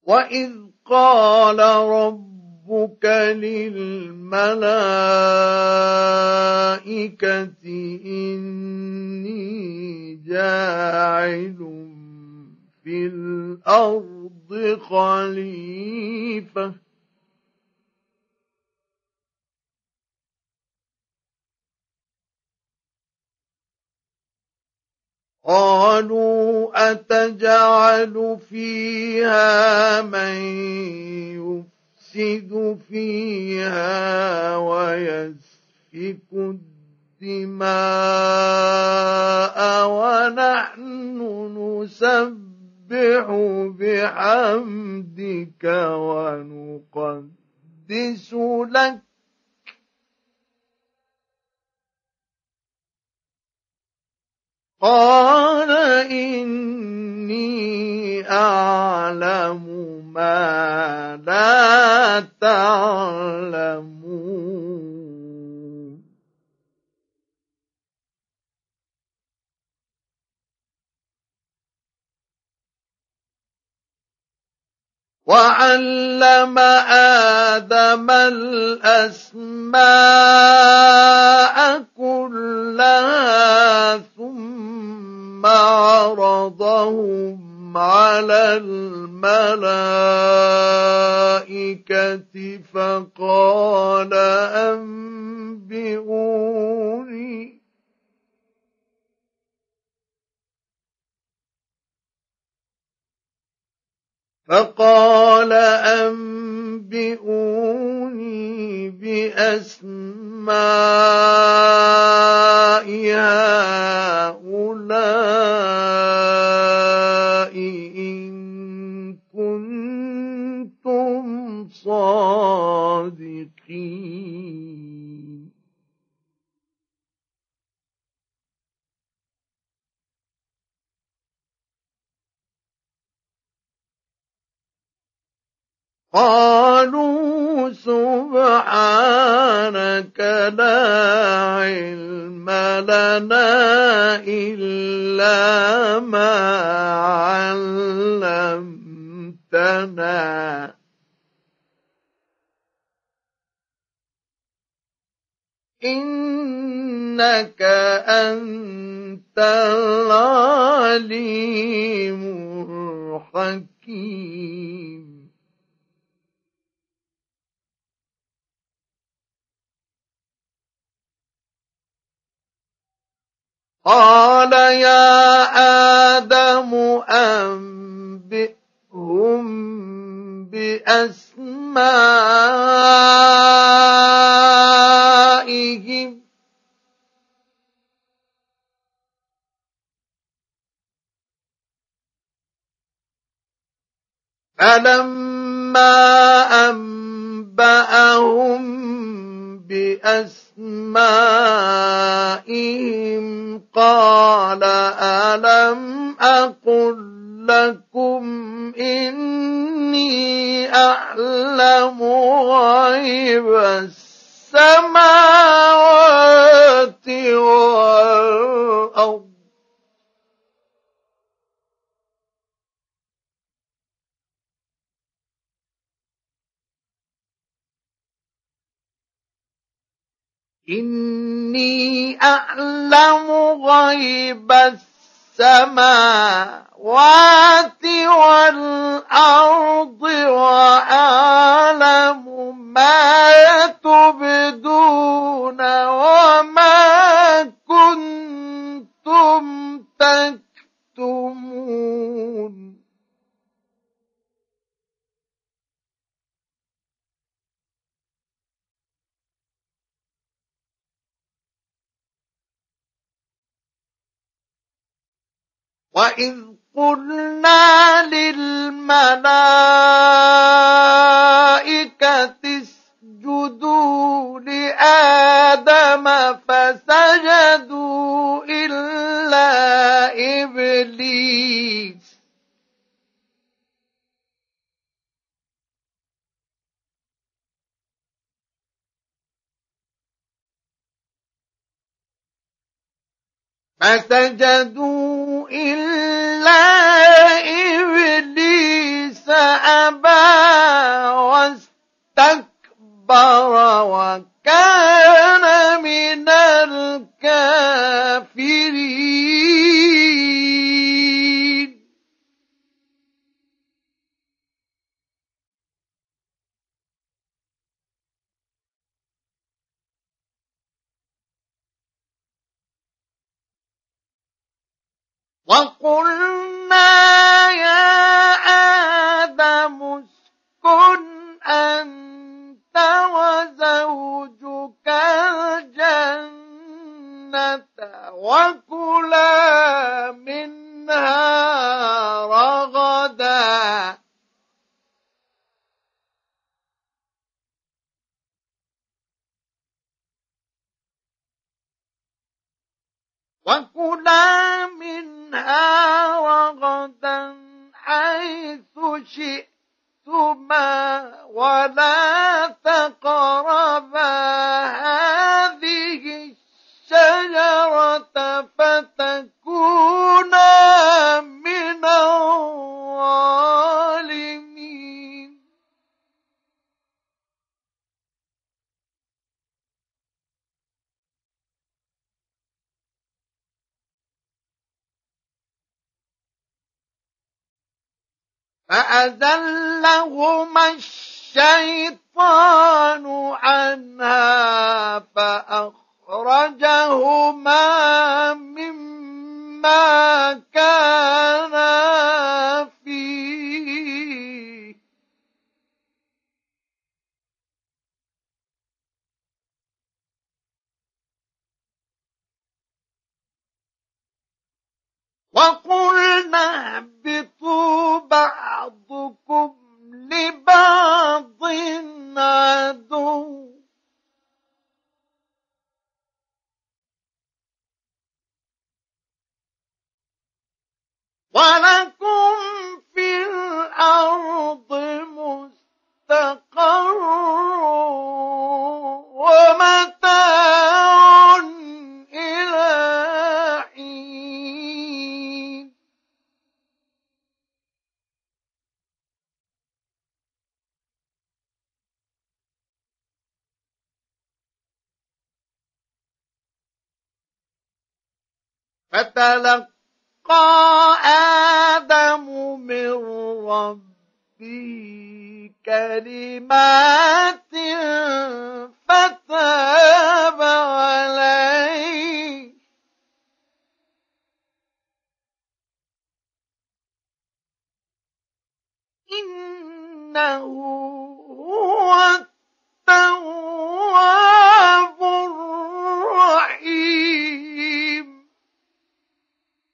وإذ قال ربك للملائكة إني جاعل في الأرض خليفة قالوا أتجعل فيها من يفسد فيها ويسفك الدماء ونحن نسبح بحمدك ونقدس لك قال إني أعلم ما لا تعلمون وعلم آدم الأسماء كلها ثم عرضهم على الملائكة فقال أنبئوني بأسماء هؤلاء إن كنتم صادقين قالوا سبحانك لا علم لنا إلا ما علمتنا إنك أنت العليم الحكيم قال يا آدم أنبئهم بأسمائهم فلما أنبأهم بأسمائهم قال ألم أقل لكم إني أعلم غيب السماوات والأرض إني أعلم غيب السماوات والأرض وأعلم ما تبدون وما كنتم تكتمون وإذ قلنا للملائكة اسجدوا لآدم فسجدوا إلا إبليس فسجدوا إلا إبليس فأبى واستكبر وكان من الكافرين. وقلنا يا آدم اسكن أنت وزوجك الجنة وكلا منها رغدا حيث شئتما ولا تقربا هذه الشجرة فتكونا من الظالمين. فأزلهما الشيطان عنها فأخرجهما مما كانا فيه. وقلنا اهبطوا بعضكم لبعض عدو ولكم في الأرض مستقر ومتاع إلى حين. فتلقى آدم من ربه كلمات فتاب عليه إنه